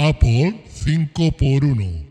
Apple 5x1.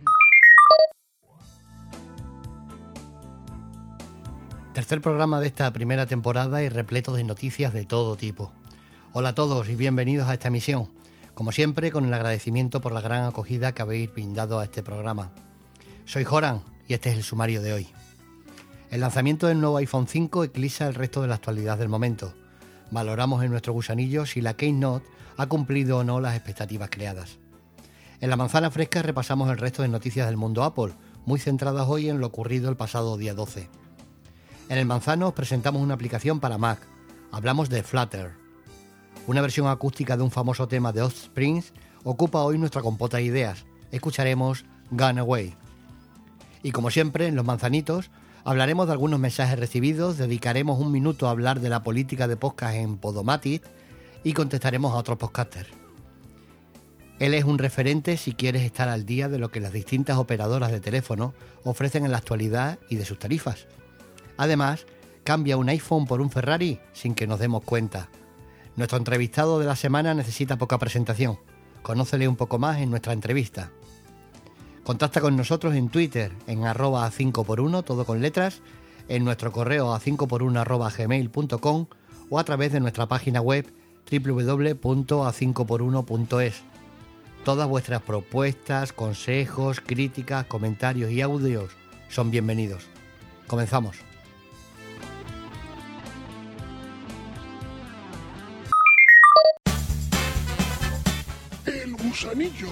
Tercer programa de esta primera temporada y repleto de noticias de todo tipo. Hola a todos y bienvenidos a esta emisión. Como siempre, con el agradecimiento por la gran acogida que habéis brindado a este programa. Soy Joran y este es el sumario de hoy. El lanzamiento del nuevo iPhone 5 eclipsa el resto de la actualidad del momento. Valoramos en nuestro gusanillo si la Keynote ha cumplido o no las expectativas creadas. En la manzana fresca repasamos el resto de noticias del mundo Apple, muy centradas hoy en lo ocurrido el pasado día 12. En el manzano os presentamos una aplicación para Mac. Hablamos de Flutter. Una versión acústica de un famoso tema de Offspring ocupa hoy nuestra compota de ideas. Escucharemos Gone Away. Y como siempre, en los manzanitos, hablaremos de algunos mensajes recibidos, dedicaremos un minuto a hablar de la política de podcast en Podomatic y contestaremos a otros podcasters. Él es un referente si quieres estar al día de lo que las distintas operadoras de teléfono ofrecen en la actualidad y de sus tarifas. Además, cambia un iPhone por un Ferrari sin que nos demos cuenta. Nuestro entrevistado de la semana necesita poca presentación. Conócele un poco más en nuestra entrevista. Contacta con nosotros en Twitter, en @a5x1, todo con letras, en nuestro correo a5x1@gmail.com o a través de nuestra página web www.a5x1.es. Todas vuestras propuestas, consejos, críticas, comentarios y audios son bienvenidos. Comenzamos. El gusanillo.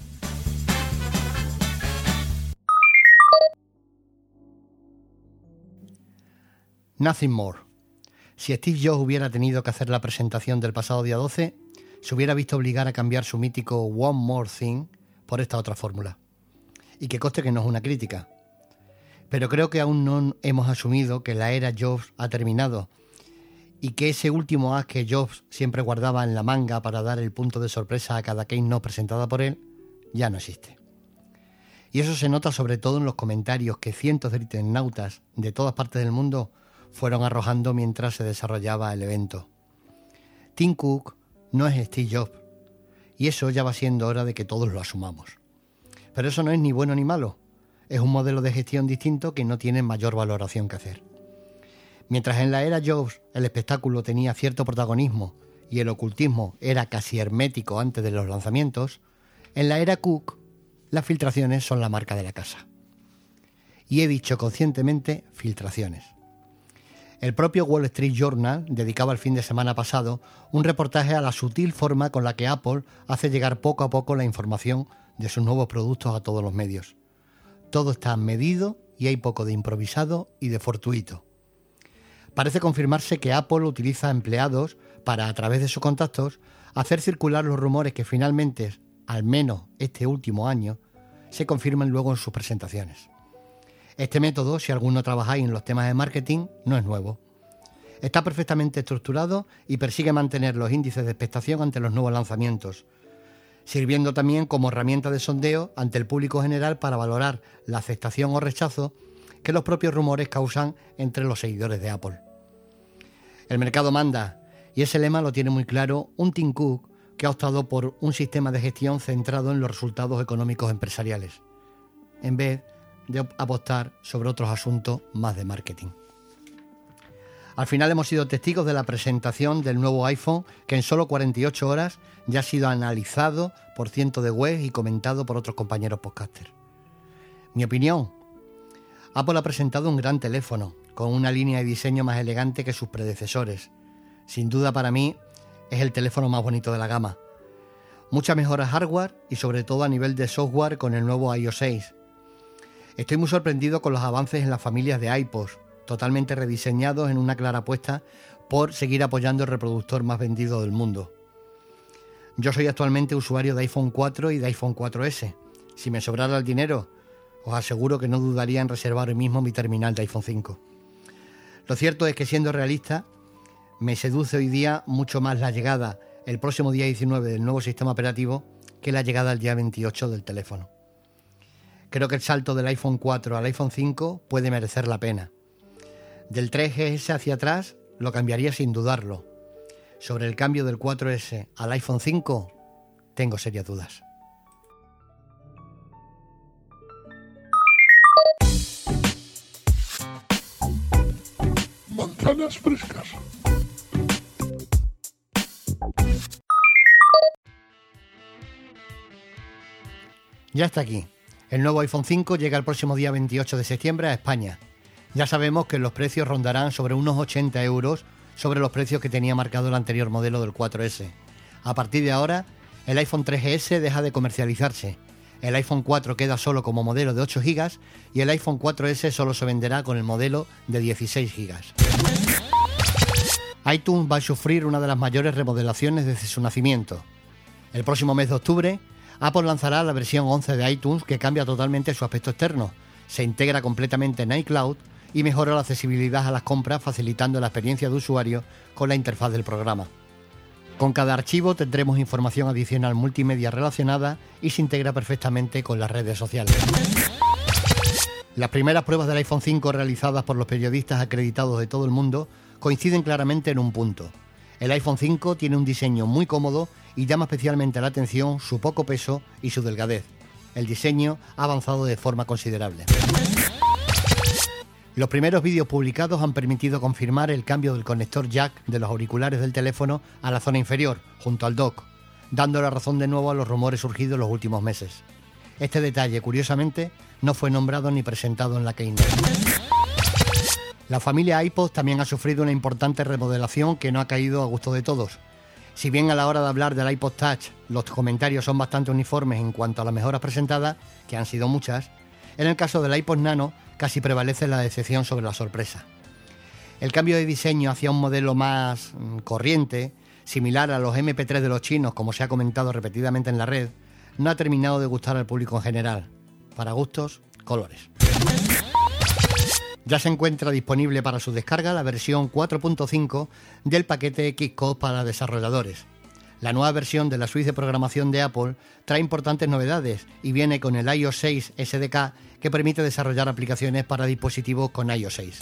Nothing more. Si Steve Jobs hubiera tenido que hacer la presentación del pasado día 12, se hubiera visto obligar a cambiar su mítico One More Thing por esta otra fórmula. Y que conste que no es una crítica. Pero creo que aún no hemos asumido que la era Jobs ha terminado y que ese último as que Jobs siempre guardaba en la manga para dar el punto de sorpresa a cada keynote presentada por él, ya no existe. Y eso se nota sobre todo en los comentarios que cientos de internautas de todas partes del mundo fueron arrojando mientras se desarrollaba el evento. Tim Cook no es Steve Jobs, y eso ya va siendo hora de que todos lo asumamos. Pero eso no es ni bueno ni malo, es un modelo de gestión distinto que no tiene mayor valoración que hacer. Mientras en la era Jobs el espectáculo tenía cierto protagonismo y el ocultismo era casi hermético antes de los lanzamientos, en la era Cook las filtraciones son la marca de la casa. Y he dicho conscientemente filtraciones. El propio Wall Street Journal dedicaba el fin de semana pasado un reportaje a la sutil forma con la que Apple hace llegar poco a poco la información de sus nuevos productos a todos los medios. Todo está medido y hay poco de improvisado y de fortuito. Parece confirmarse que Apple utiliza empleados para, a través de sus contactos, hacer circular los rumores que finalmente, al menos este último año, se confirman luego en sus presentaciones. Este método, si alguno trabajáis en los temas de marketing, no es nuevo. Está perfectamente estructurado y persigue mantener los índices de expectación ante los nuevos lanzamientos, sirviendo también como herramienta de sondeo ante el público general para valorar la aceptación o rechazo que los propios rumores causan entre los seguidores de Apple. El mercado manda, y ese lema lo tiene muy claro un Tim Cook que ha optado por un sistema de gestión centrado en los resultados económicos empresariales, en vez de apostar sobre otros asuntos más de marketing. Al final hemos sido testigos de la presentación del nuevo iPhone que en solo 48 horas ya ha sido analizado por cientos de webs y comentado por otros compañeros podcasters. Mi opinión: Apple ha presentado un gran teléfono con una línea de diseño más elegante que sus predecesores. Sin duda para mí es el teléfono más bonito de la gama. Mucha mejora hardware y sobre todo a nivel de software con el nuevo iOS 6. Estoy muy sorprendido con los avances en las familias de iPods, totalmente rediseñados en una clara apuesta por seguir apoyando el reproductor más vendido del mundo. Yo soy actualmente usuario de iPhone 4 y de iPhone 4S. Si me sobrara el dinero, os aseguro que no dudaría en reservar hoy mismo mi terminal de iPhone 5. Lo cierto es que, siendo realista, me seduce hoy día mucho más la llegada el próximo día 19 del nuevo sistema operativo que la llegada el día 28 del teléfono. Creo que el salto del iPhone 4 al iPhone 5 puede merecer la pena. Del 3GS hacia atrás lo cambiaría sin dudarlo. Sobre el cambio del 4S al iPhone 5 tengo serias dudas. manzanas frescas. Ya está aquí. El nuevo iPhone 5 llega el próximo día 28 de septiembre a España. Ya sabemos que los precios rondarán sobre unos 80 euros sobre los precios que tenía marcado el anterior modelo del 4S. A partir de ahora, el iPhone 3GS deja de comercializarse. El iPhone 4 queda solo como modelo de 8 GB y el iPhone 4S solo se venderá con el modelo de 16 GB. iTunes va a sufrir una de las mayores remodelaciones desde su nacimiento. El próximo mes de octubre, Apple lanzará la versión 11 de iTunes, que cambia totalmente su aspecto externo, se integra completamente en iCloud y mejora la accesibilidad a las compras, facilitando la experiencia de usuario con la interfaz del programa. Con cada archivo tendremos información adicional multimedia relacionada y se integra perfectamente con las redes sociales. Las primeras pruebas del iPhone 5 realizadas por los periodistas acreditados de todo el mundo coinciden claramente en un punto. El iPhone 5 tiene un diseño muy cómodo y llama especialmente la atención su poco peso y su delgadez. El diseño ha avanzado de forma considerable. Los primeros vídeos publicados han permitido confirmar el cambio del conector jack de los auriculares del teléfono a la zona inferior, junto al dock, dando la razón de nuevo a los rumores surgidos en los últimos meses. Este detalle, curiosamente, no fue nombrado ni presentado en la Keynote. La familia iPod también ha sufrido una importante remodelación que no ha caído a gusto de todos. Si bien a la hora de hablar del iPod Touch los comentarios son bastante uniformes en cuanto a las mejoras presentadas, que han sido muchas, en el caso del iPod Nano casi prevalece la decepción sobre la sorpresa. El cambio de diseño hacia un modelo más corriente, similar a los MP3 de los chinos, como se ha comentado repetidamente en la red, no ha terminado de gustar al público en general. Para gustos, colores. Ya se encuentra disponible para su descarga la versión 4.5 del paquete Xcode para desarrolladores. La nueva versión de la suite de programación de Apple trae importantes novedades y viene con el iOS 6 SDK, que permite desarrollar aplicaciones para dispositivos con iOS 6.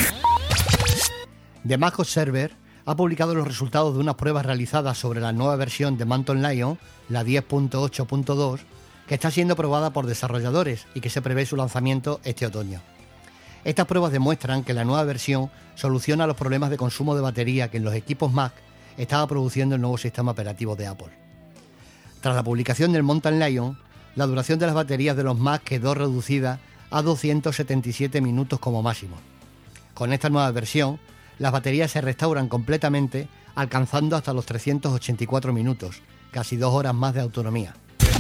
The Mac Observer ha publicado los resultados de unas pruebas realizadas sobre la nueva versión de Mountain Lion, la 10.8.2, que está siendo probada por desarrolladores y que se prevé su lanzamiento este otoño. Estas pruebas demuestran que la nueva versión soluciona los problemas de consumo de batería que en los equipos Mac estaba produciendo el nuevo sistema operativo de Apple. Tras la publicación del Mountain Lion, la duración de las baterías de los Mac quedó reducida a 277 minutos como máximo. Con esta nueva versión, las baterías se restauran completamente, alcanzando hasta los 384 minutos, casi 2 horas más de autonomía.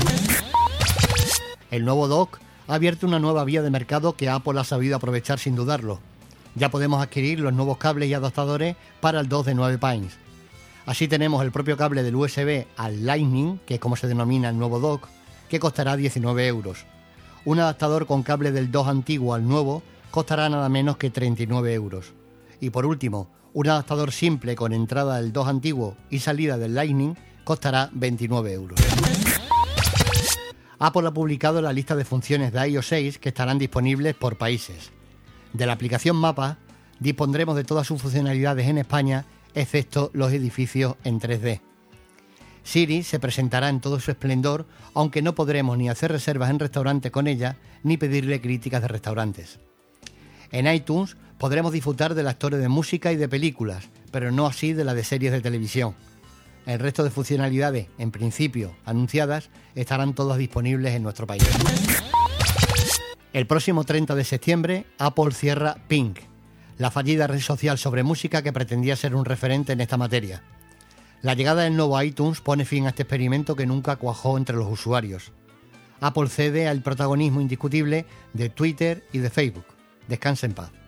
El nuevo dock ha abierto una nueva vía de mercado que Apple ha sabido aprovechar sin dudarlo. Ya podemos adquirir los nuevos cables y adaptadores para el dock de 9 pins. Así tenemos el propio cable del USB al Lightning, que es como se denomina el nuevo dock, que costará 19 euros. Un adaptador con cable del dock antiguo al nuevo costará nada menos que 39 euros. Y por último, un adaptador simple con entrada del dock antiguo y salida del Lightning costará 29 euros. Apple ha publicado la lista de funciones de iOS 6 que estarán disponibles por países. De la aplicación Mapas dispondremos de todas sus funcionalidades en España, excepto los edificios en 3D. Siri se presentará en todo su esplendor, aunque no podremos ni hacer reservas en restaurantes con ella, ni pedirle críticas de restaurantes. En iTunes podremos disfrutar de la historia de música y de películas, pero no así de la de series de televisión. El resto de funcionalidades, en principio anunciadas, estarán todas disponibles en nuestro país. El próximo 30 de septiembre, Apple cierra Pink, la fallida red social sobre música que pretendía ser un referente en esta materia. La llegada del nuevo iTunes pone fin a este experimento que nunca cuajó entre los usuarios. Apple cede al protagonismo indiscutible de Twitter y de Facebook. Descanse en paz.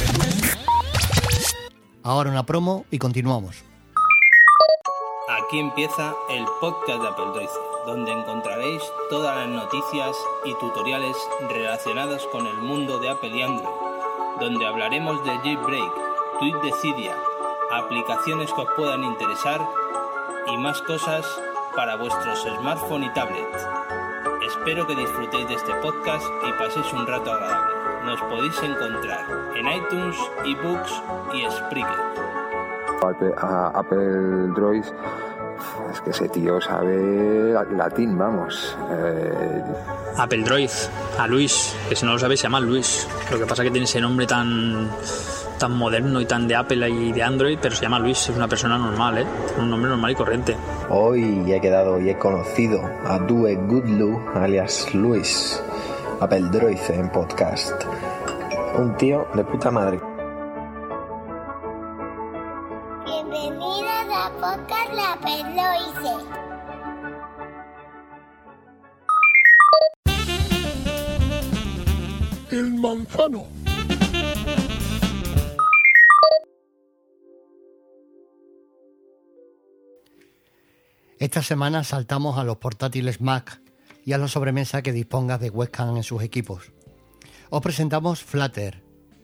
Ahora una promo y continuamos. Aquí empieza el podcast de Apple Droid, donde encontraréis todas las noticias y tutoriales relacionados con el mundo de Apple y Android, donde hablaremos de Jailbreak, tweet de Cydia, aplicaciones que os puedan interesar y más cosas para vuestros smartphones y tablets. Espero que disfrutéis de este podcast y paséis un rato agradable. Nos podéis encontrar en iTunes, eBooks y Spreaker. Apple Droid Es que ese tío sabe latín, vamos. Apple Droid, a Luis, que si no lo sabéis se llama Luis. Lo que pasa es que tiene ese nombre tan moderno y tan de Apple y de Android, pero se llama Luis, es una persona normal, un nombre normal y corriente. Hoy he quedado y he conocido a Due Goodlu, alias Luis, Apple Droid en podcast. Un tío de puta madre. Bienvenidos a Podcast La Pedroice. El manzano. Esta semana saltamos a los portátiles Mac y a la sobremesa que dispongas de webcam en sus equipos. Os presentamos Flutter,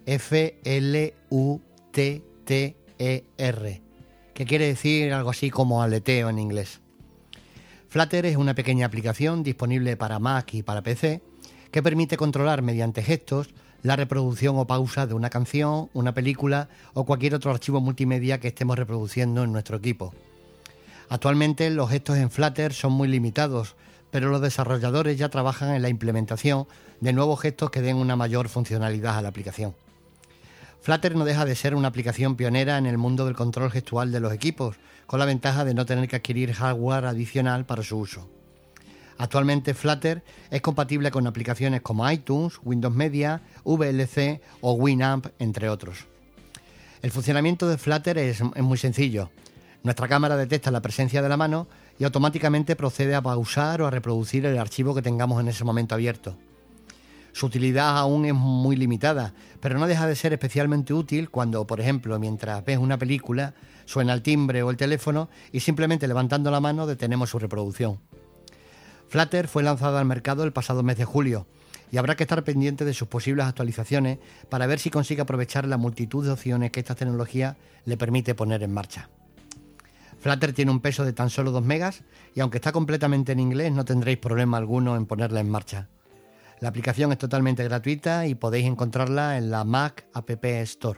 F-L-U-T-T-E-R, que quiere decir algo así como aleteo en inglés. Flutter es una pequeña aplicación disponible para Mac y para PC que permite controlar mediante gestos la reproducción o pausa de una canción, una película o cualquier otro archivo multimedia que estemos reproduciendo en nuestro equipo. Actualmente los gestos en Flutter son muy limitados, pero los desarrolladores ya trabajan en la implementación de nuevos gestos que den una mayor funcionalidad a la aplicación. Flutter no deja de ser una aplicación pionera en el mundo del control gestual de los equipos, con la ventaja de no tener que adquirir hardware adicional para su uso. Actualmente Flutter es compatible con aplicaciones como iTunes, Windows Media, VLC o Winamp, entre otros. El funcionamiento de Flutter es muy sencillo. Nuestra cámara detecta la presencia de la mano y automáticamente procede a pausar o a reproducir el archivo que tengamos en ese momento abierto. Su utilidad aún es muy limitada, pero no deja de ser especialmente útil cuando, por ejemplo, mientras ves una película, suena el timbre o el teléfono y simplemente levantando la mano detenemos su reproducción. Flutter fue lanzado al mercado el pasado mes de julio y habrá que estar pendiente de sus posibles actualizaciones para ver si consigue aprovechar la multitud de opciones que esta tecnología le permite poner en marcha. Flutter tiene un peso de tan solo 2 megas y aunque está completamente en inglés no tendréis problema alguno en ponerla en marcha. La aplicación es totalmente gratuita y podéis encontrarla en la Mac App Store.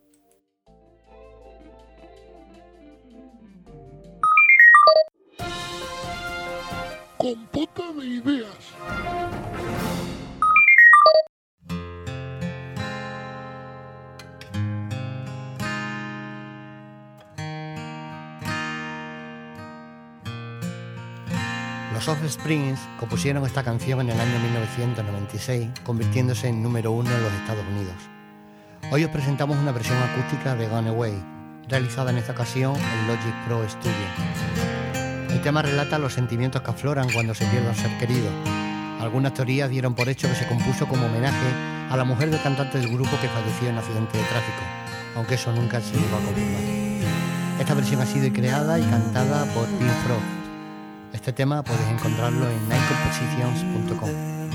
Compota de ideas. Los Offsprings compusieron esta canción en el año 1996, convirtiéndose en número 1 en los Estados Unidos. Hoy os presentamos una versión acústica de Gone Away, realizada en esta ocasión en Logic Pro Studio. El tema relata los sentimientos que afloran cuando se pierde a un ser querido. Algunas teorías dieron por hecho que se compuso como homenaje a la mujer del cantante del grupo que falleció en accidente de tráfico, aunque eso nunca se llegó a confirmar. Esta versión ha sido creada y cantada por Pink Frog. Este tema podéis encontrarlo en nightcompositions.com.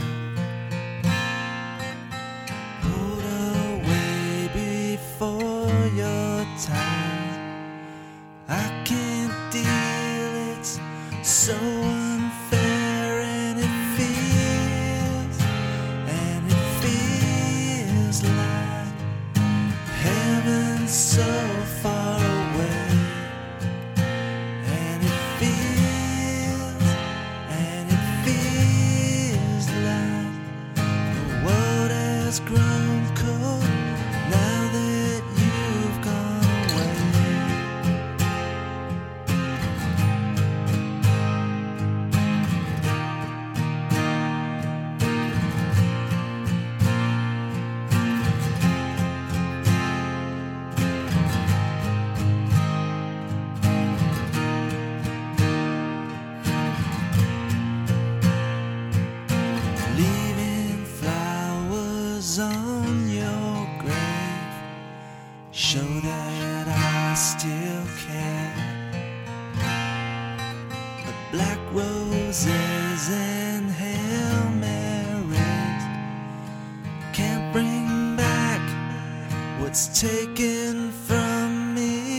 Taken from me,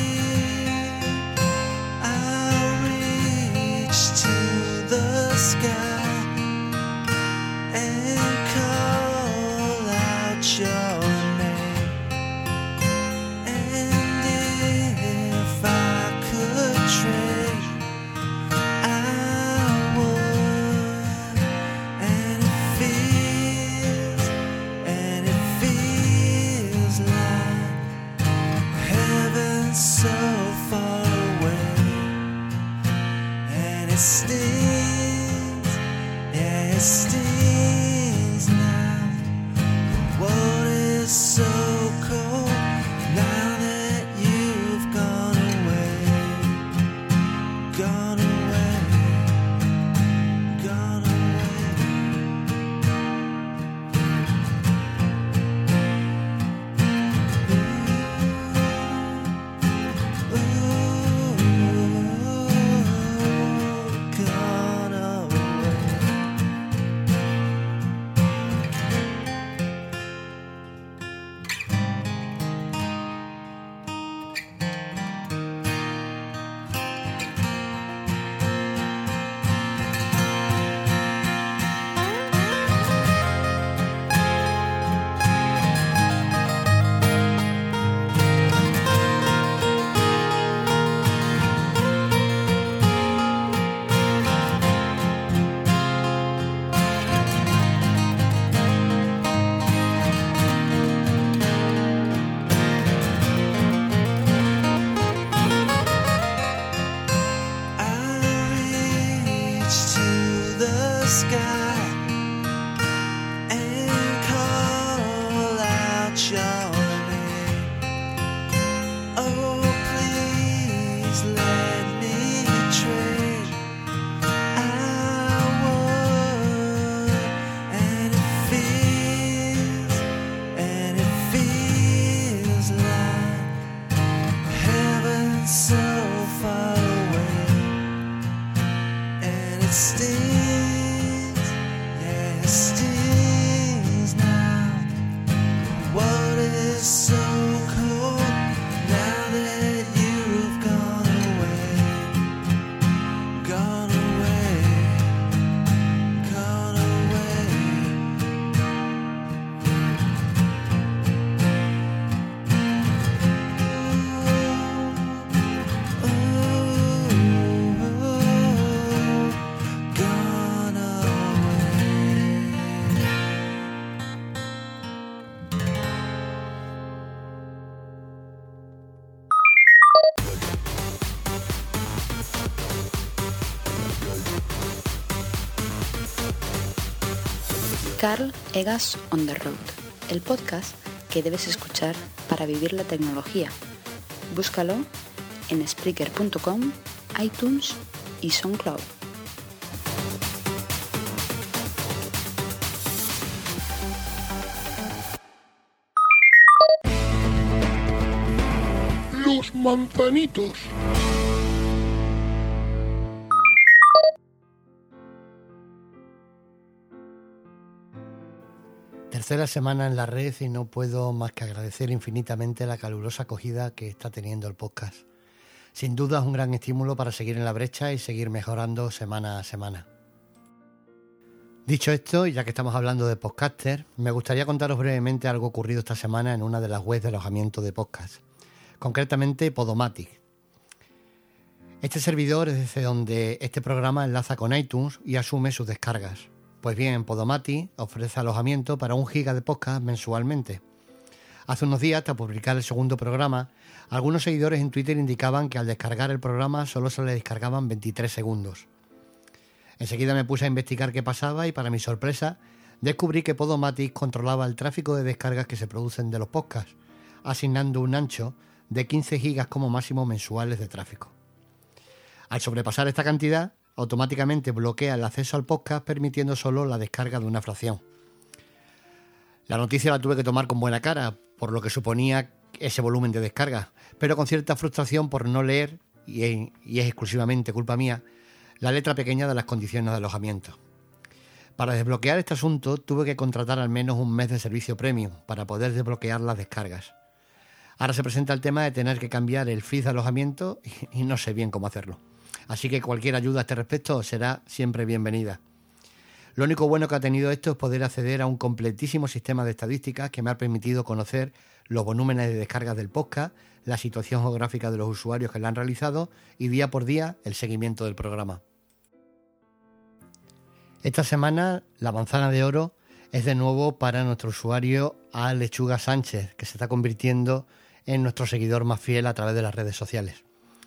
I'll reach to the sky and call out your name. And if I could trade far away, and it stings, yeah, it stings now. The world is so cold now that you've gone away, gone away, gone away. Gone away. I reach to the sky and call out your name. Oh, please let me trade. I would, and it feels like heaven so far away. And it stings, yeah, it stings now. The world is so cold now that you've gone away, gone away, gone away. Gone away. Carl Egas on the Road, el podcast que debes escuchar para vivir la tecnología. Búscalo en Spreaker.com, iTunes y SoundCloud. Los manzanitos. Tercera semana en la red y no puedo más que agradecer infinitamente la calurosa acogida que está teniendo el podcast. Sin duda es un gran estímulo para seguir en la brecha y seguir mejorando semana a semana. Dicho esto, y ya que estamos hablando de podcaster, me gustaría contaros brevemente algo ocurrido esta semana en una de las webs de alojamiento de podcast, concretamente Podomatic. Este servidor es desde donde este programa enlaza con iTunes y asume sus descargas. Pues bien, Podomatic ofrece alojamiento para 1 giga de podcast mensualmente. Hace unos días, hasta publicar el segundo programa, algunos seguidores en Twitter indicaban que al descargar el programa solo se le descargaban 23 segundos. Enseguida me puse a investigar qué pasaba y, para mi sorpresa, descubrí que Podomatic controlaba el tráfico de descargas que se producen de los podcasts, asignando un ancho de 15 gigas como máximo mensuales de tráfico. Al sobrepasar esta cantidad, automáticamente bloquea el acceso al podcast, permitiendo solo la descarga de una fracción. La noticia la tuve que tomar con buena cara, por lo que suponía ese volumen de descarga, pero con cierta frustración por no leer, y es exclusivamente culpa mía, la letra pequeña de las condiciones de alojamiento. Para desbloquear este asunto tuve que contratar al menos un mes de servicio premium para poder desbloquear las descargas. Ahora se presenta el tema de tener que cambiar el feed de alojamiento y no sé bien cómo hacerlo. Así que cualquier ayuda a este respecto será siempre bienvenida. Lo único bueno que ha tenido esto es poder acceder a un completísimo sistema de estadísticas que me ha permitido conocer los volúmenes de descargas del podcast, la situación geográfica de los usuarios que la han realizado y día por día el seguimiento del programa. Esta semana la manzana de oro es de nuevo para nuestro usuario A. Lechuga Sánchez, que se está convirtiendo en nuestro seguidor más fiel a través de las redes sociales.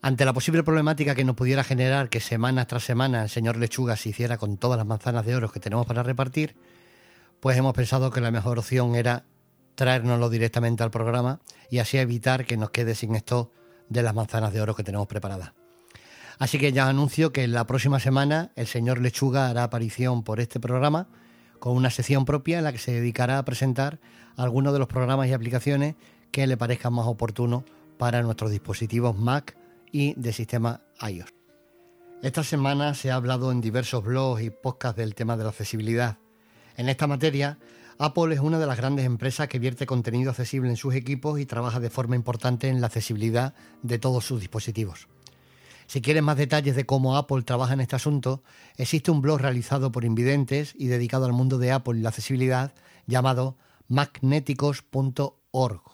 Ante la posible problemática que nos pudiera generar que semana tras semana el señor Lechuga se hiciera con todas las manzanas de oro que tenemos para repartir, pues hemos pensado que la mejor opción era traérnoslo directamente al programa y así evitar que nos quede sin stock de las manzanas de oro que tenemos preparadas. Así que ya anuncio que la próxima semana el señor Lechuga hará aparición por este programa con una sección propia en la que se dedicará a presentar algunos de los programas y aplicaciones que le parezcan más oportunos para nuestros dispositivos Mac y de sistema iOS. Esta semana se ha hablado en diversos blogs y podcasts del tema de la accesibilidad. En esta materia, Apple es una de las grandes empresas que vierte contenido accesible en sus equipos y trabaja de forma importante en la accesibilidad de todos sus dispositivos. Si quieres más detalles de cómo Apple trabaja en este asunto, existe un blog realizado por invidentes y dedicado al mundo de Apple y la accesibilidad llamado magnéticos.org.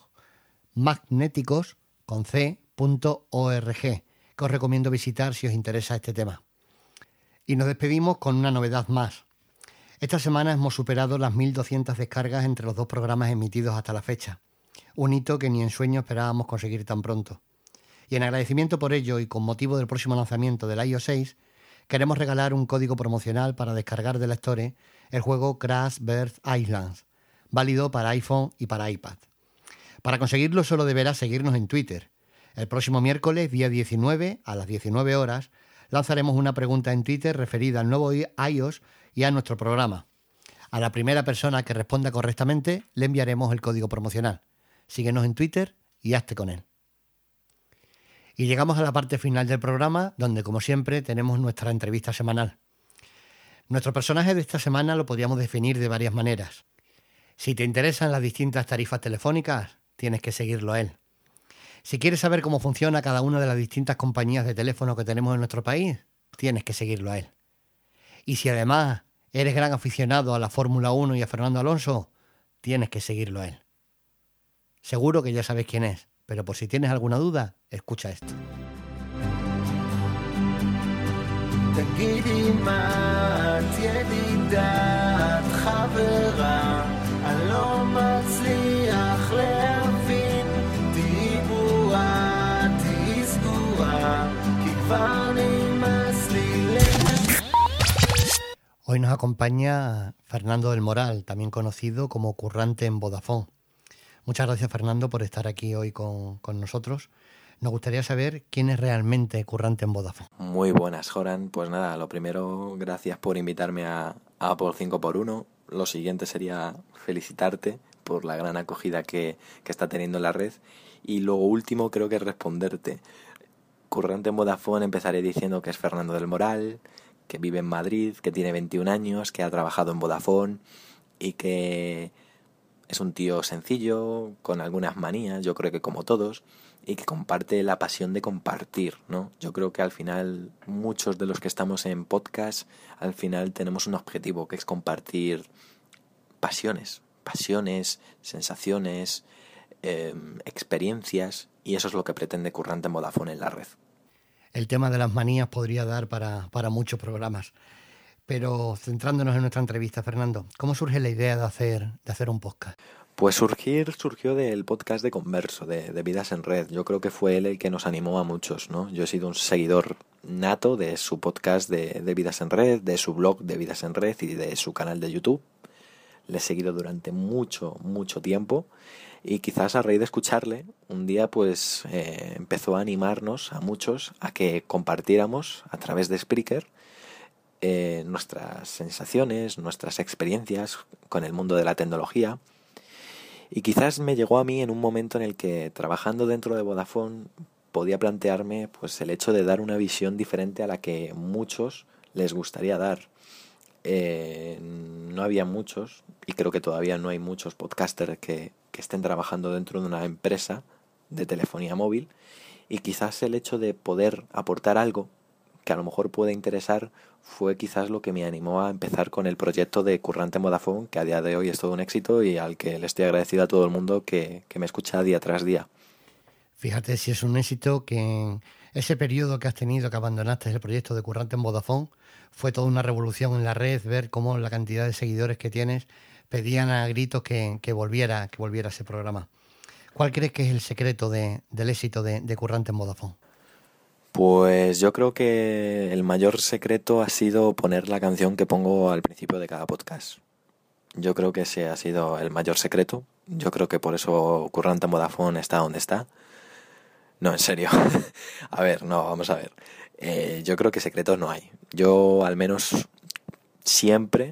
magnéticos.org, que os recomiendo visitar si os interesa este tema. Y nos despedimos con una novedad más. Esta semana hemos superado las 1.200 descargas entre los dos programas emitidos hasta la fecha, un hito que ni en sueño esperábamos conseguir tan pronto. Y en agradecimiento por ello y con motivo del próximo lanzamiento del iOS 6, queremos regalar un código promocional para descargar de la Store el juego Crash Birth Islands, válido para iPhone y para iPad. Para conseguirlo solo deberás seguirnos en Twitter. El próximo miércoles, día 19, a las 19 horas, lanzaremos una pregunta en Twitter referida al nuevo iOS y a nuestro programa. A la primera persona que responda correctamente le enviaremos el código promocional. Síguenos en Twitter y hazte con él. Y llegamos a la parte final del programa, donde como siempre tenemos nuestra entrevista semanal. Nuestro personaje de esta semana lo podríamos definir de varias maneras. Si te interesan las distintas tarifas telefónicas, tienes que seguirlo a él. Si quieres saber cómo funciona cada una de las distintas compañías de teléfono que tenemos en nuestro país, tienes que seguirlo a él. Y si además eres gran aficionado a la Fórmula 1 y a Fernando Alonso, tienes que seguirlo a él. Seguro que ya sabes quién es, pero por si tienes alguna duda, escucha esto. תגידי מה את ידידת חברה, אני לא מצליח להבין, תהי בועה, תהי סגורה, כי כבר נמאס לי Hoy nos acompaña Fernando del Moral, también conocido como Currante en Vodafone. Muchas gracias, Fernando, por estar aquí hoy con nosotros. Nos gustaría saber quién es realmente Currante en Vodafone. Muy buenas, Joran. Pues nada, lo primero, gracias por invitarme a Apple 5x1. Lo siguiente sería felicitarte por la gran acogida que está teniendo en la red. Y lo último creo que es responderte. Currante en Vodafone empezaré diciendo que es Fernando del Moral, que vive en Madrid, que tiene 21 años, que ha trabajado en Vodafone y que es un tío sencillo, con algunas manías, yo creo que como todos, y que comparte la pasión de compartir, ¿no? Yo creo que al final muchos de los que estamos en podcast, al final tenemos un objetivo, que es compartir pasiones, sensaciones, experiencias, y eso es lo que pretende Currante en Vodafone en la red. El tema de las manías podría dar para muchos programas. Pero centrándonos en nuestra entrevista, Fernando, ¿cómo surge la idea de hacer un podcast? Pues surgió del podcast de Converso, de Vidas en Red. Yo creo que fue él el que nos animó a muchos, ¿no? Yo he sido un seguidor nato de su podcast de Vidas en Red, de su blog de Vidas en Red y de su canal de YouTube. Le he seguido durante mucho tiempo y quizás a raíz de escucharle, un día pues empezó a animarnos a muchos a que compartiéramos a través de Spreaker nuestras sensaciones, nuestras experiencias con el mundo de la tecnología. Y quizás me llegó a mí en un momento en el que, trabajando dentro de Vodafone, podía plantearme pues el hecho de dar una visión diferente a la que muchos les gustaría dar. No había muchos, y creo que todavía no hay muchos podcasters que estén trabajando dentro de una empresa de telefonía móvil, y quizás el hecho de poder aportar algo que a lo mejor puede interesar fue quizás lo que me animó a empezar con el proyecto de Currante en Vodafone, que a día de hoy es todo un éxito y al que le estoy agradecido a todo el mundo que me escucha día tras día. Fíjate si es un éxito que en ese periodo que has tenido, que abandonaste el proyecto de Currante en Vodafone, fue toda una revolución en la red, ver cómo la cantidad de seguidores que tienes pedían a gritos que volviera ese programa. ¿Cuál crees que es el secreto del éxito de Currante en Vodafone? Pues yo creo que el mayor secreto ha sido poner la canción que pongo al principio de cada podcast. Yo creo que ese ha sido el mayor secreto. Yo creo que por eso Currante en Vodafone está donde está. No, en serio. A ver, no, vamos a ver. Yo creo que secretos no hay. Yo al menos siempre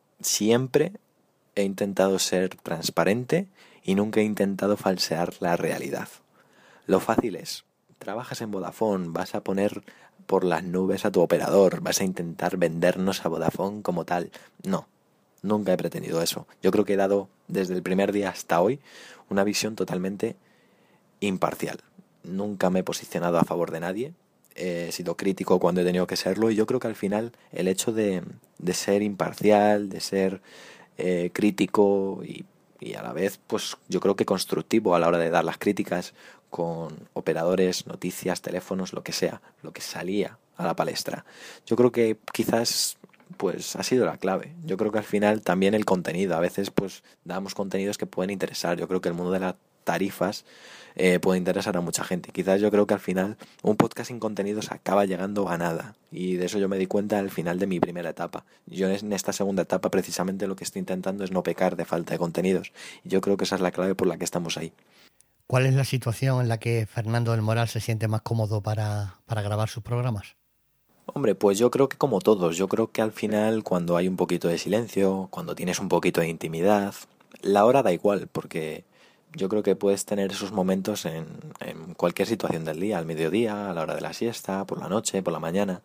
he intentado ser transparente y nunca he intentado falsear la realidad. Lo fácil es, trabajas en Vodafone, vas a poner por las nubes a tu operador, vas a intentar vendernos a Vodafone como tal. No, nunca he pretendido eso. Yo creo que he dado desde el primer día hasta hoy una visión totalmente imparcial. Nunca me he posicionado a favor de nadie. He sido crítico cuando he tenido que serlo y yo creo que al final el hecho de ser imparcial, de ser crítico y a la vez pues yo creo que constructivo a la hora de dar las críticas con operadores, noticias, teléfonos, lo que sea, lo que salía a la palestra. Yo creo que quizás pues ha sido la clave. Yo creo que al final también el contenido, a veces pues damos contenidos que pueden interesar. Yo creo que el mundo de las tarifas puede interesar a mucha gente. Quizás yo creo que al final un podcast sin contenidos acaba llegando a nada y de eso yo me di cuenta al final de mi primera etapa. Yo en esta segunda etapa precisamente lo que estoy intentando es no pecar de falta de contenidos y yo creo que esa es la clave por la que estamos ahí. ¿Cuál es la situación en la que Fernando del Moral se siente más cómodo para grabar sus programas? Hombre, pues yo creo que como todos, yo creo que al final cuando hay un poquito de silencio, cuando tienes un poquito de intimidad, la hora da igual porque yo creo que puedes tener esos momentos en cualquier situación del día, al mediodía, a la hora de la siesta, por la noche, por la mañana.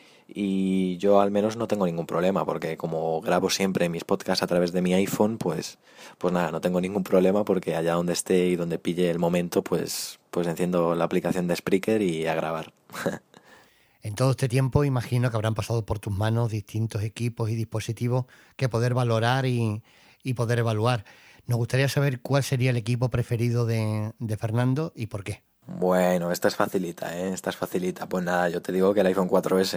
Y yo al menos no tengo ningún problema, porque como grabo siempre mis podcasts a través de mi iPhone, pues nada, no tengo ningún problema porque allá donde esté y donde pille el momento, pues enciendo la aplicación de Spreaker y a grabar. En todo este tiempo imagino que habrán pasado por tus manos distintos equipos y dispositivos que poder valorar y poder evaluar. Nos gustaría saber cuál sería el equipo preferido de Fernando y por qué. Bueno, esta es facilita, Esta es facilita. Pues nada, yo te digo que el iPhone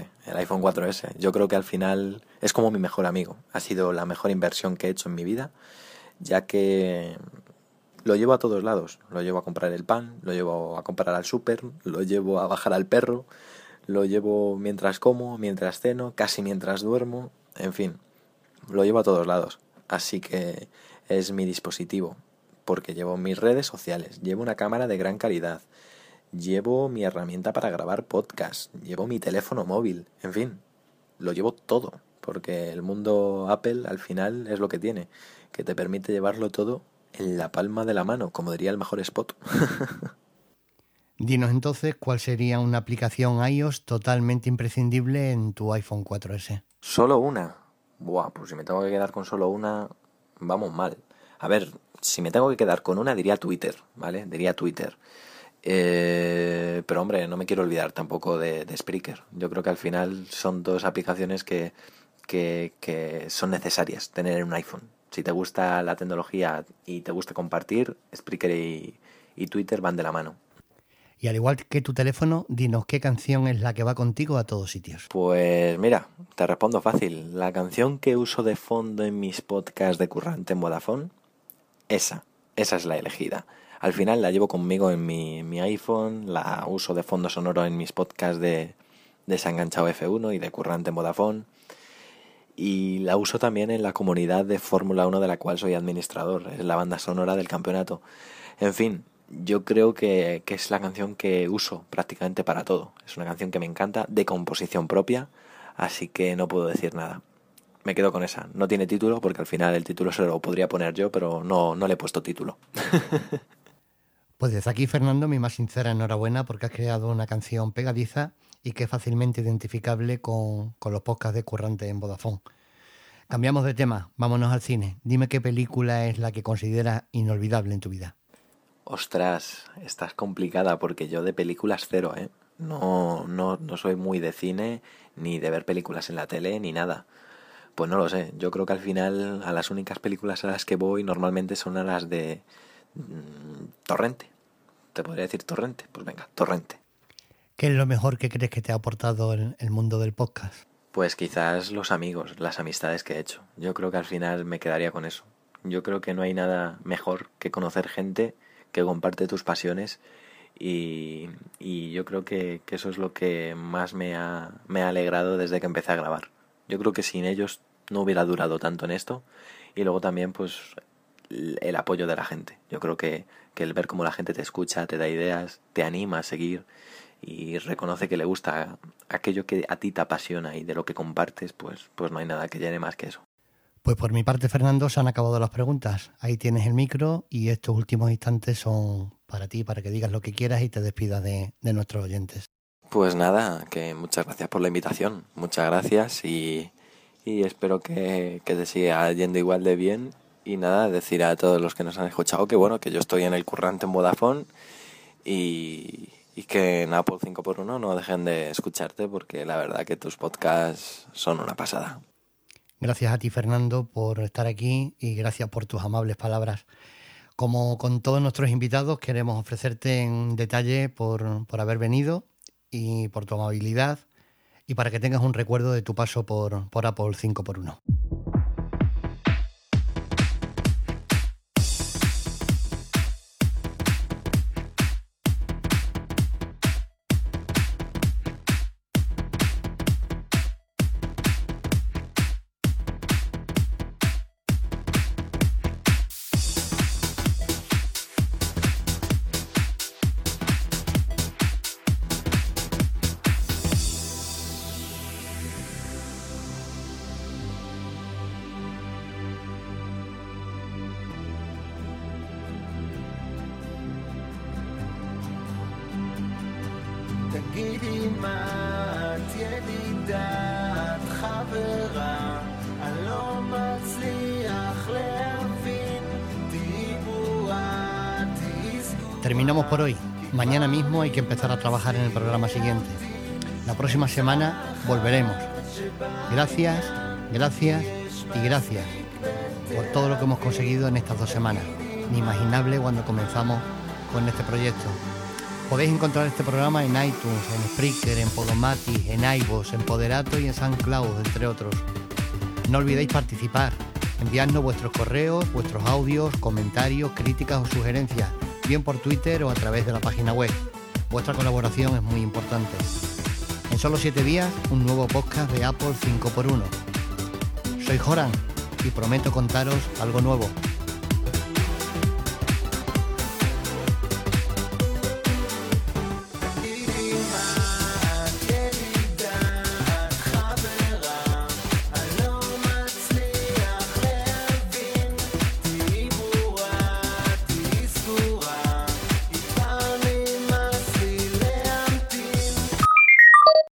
4S. Yo creo que al final es como mi mejor amigo. Ha sido la mejor inversión que he hecho en mi vida, ya que lo llevo a todos lados. Lo llevo a comprar el pan, lo llevo a comprar al súper, lo llevo a bajar al perro, lo llevo mientras como, mientras ceno, casi mientras duermo, en fin, lo llevo a todos lados. Así que es mi dispositivo, porque llevo mis redes sociales, llevo una cámara de gran calidad, llevo mi herramienta para grabar podcast, llevo mi teléfono móvil, en fin, lo llevo todo, porque el mundo Apple al final es lo que tiene, que te permite llevarlo todo en la palma de la mano, como diría el mejor spot. Dinos entonces cuál sería una aplicación iOS totalmente imprescindible en tu iPhone 4S. ¿Solo una? Buah, pues si me tengo que quedar con solo una, vamos mal. A ver, si me tengo que quedar con una diría Twitter, ¿vale? Diría Twitter. Pero hombre, no me quiero olvidar tampoco de Spreaker. Yo creo que al final son dos aplicaciones que son necesarias tener en un iPhone. Si te gusta la tecnología y te gusta compartir, Spreaker y Twitter van de la mano. Y al igual que tu teléfono, dinos qué canción es la que va contigo a todos sitios. Pues mira, te respondo fácil. La canción que uso de fondo en mis podcasts de Currante en Vodafone, esa es la elegida. Al final la llevo conmigo en mi iPhone, la uso de fondo sonoro en mis podcasts de Se ha enganchado F1 y de Currante en Vodafone. Y la uso también en la comunidad de Fórmula 1 de la cual soy administrador. Es la banda sonora del campeonato. En fin, yo creo que es la canción que uso prácticamente para todo. Es una canción que me encanta, de composición propia, así que no puedo decir nada. Me quedo con esa. No tiene título porque al final el título se lo podría poner yo, pero no le he puesto título. Pues desde aquí, Fernando, mi más sincera enhorabuena porque has creado una canción pegadiza y que es fácilmente identificable con los podcasts de Currante en Vodafone. Cambiamos de tema, vámonos al cine. Dime qué película es la que consideras inolvidable en tu vida. Ostras, estás complicada porque yo de películas cero, No soy muy de cine, ni de ver películas en la tele, ni nada. Pues no lo sé, yo creo que al final a las únicas películas a las que voy normalmente son a las de Torrente. ¿Te podría decir Torrente? Pues venga, Torrente. ¿Qué es lo mejor que crees que te ha aportado el mundo del podcast? Pues quizás los amigos, las amistades que he hecho. Yo creo que al final me quedaría con eso. Yo creo que no hay nada mejor que conocer gente que comparte tus pasiones y yo creo que eso es lo que más me ha alegrado desde que empecé a grabar. Yo creo que sin ellos no hubiera durado tanto en esto, y luego también pues el apoyo de la gente. Yo creo que el ver cómo la gente te escucha, te da ideas, te anima a seguir y reconoce que le gusta aquello que a ti te apasiona y de lo que compartes, pues no hay nada que llene más que eso. Pues por mi parte, Fernando, se han acabado las preguntas. Ahí tienes el micro y estos últimos instantes son para ti, para que digas lo que quieras y te despidas de nuestros oyentes. Pues nada, que muchas gracias por la invitación, muchas gracias y espero que te siga yendo igual de bien. Y nada, decir a todos los que nos han escuchado que bueno, que yo estoy en el currante en Vodafone y que en Apple 5x1 no dejen de escucharte, porque la verdad que tus podcasts son una pasada. Gracias a ti, Fernando, por estar aquí y gracias por tus amables palabras. Como con todos nuestros invitados, queremos ofrecerte en detalle por haber venido y por tu amabilidad y para que tengas un recuerdo de tu paso por Apple 5x1. תגידי מה את ידידה, את חברה, אני לא מצליח להבין, דיבורה, תסגורה. Terminamos por hoy. Mañana mismo hay que empezar a trabajar en el programa siguiente. La próxima semana volveremos. Gracias, gracias y gracias por todo lo que hemos conseguido en estas 2 semanas. Inimaginable cuando comenzamos con este proyecto. Podéis encontrar este programa en iTunes, en Spreaker, en Podomatic, en iVoox, en Poderato y en SoundCloud, entre otros. No olvidéis participar. Enviadnos vuestros correos, vuestros audios, comentarios, críticas o sugerencias, bien por Twitter o a través de la página web. Vuestra colaboración es muy importante. En solo 7 días, un nuevo podcast de Apple 5x1. Soy Joran y prometo contaros algo nuevo.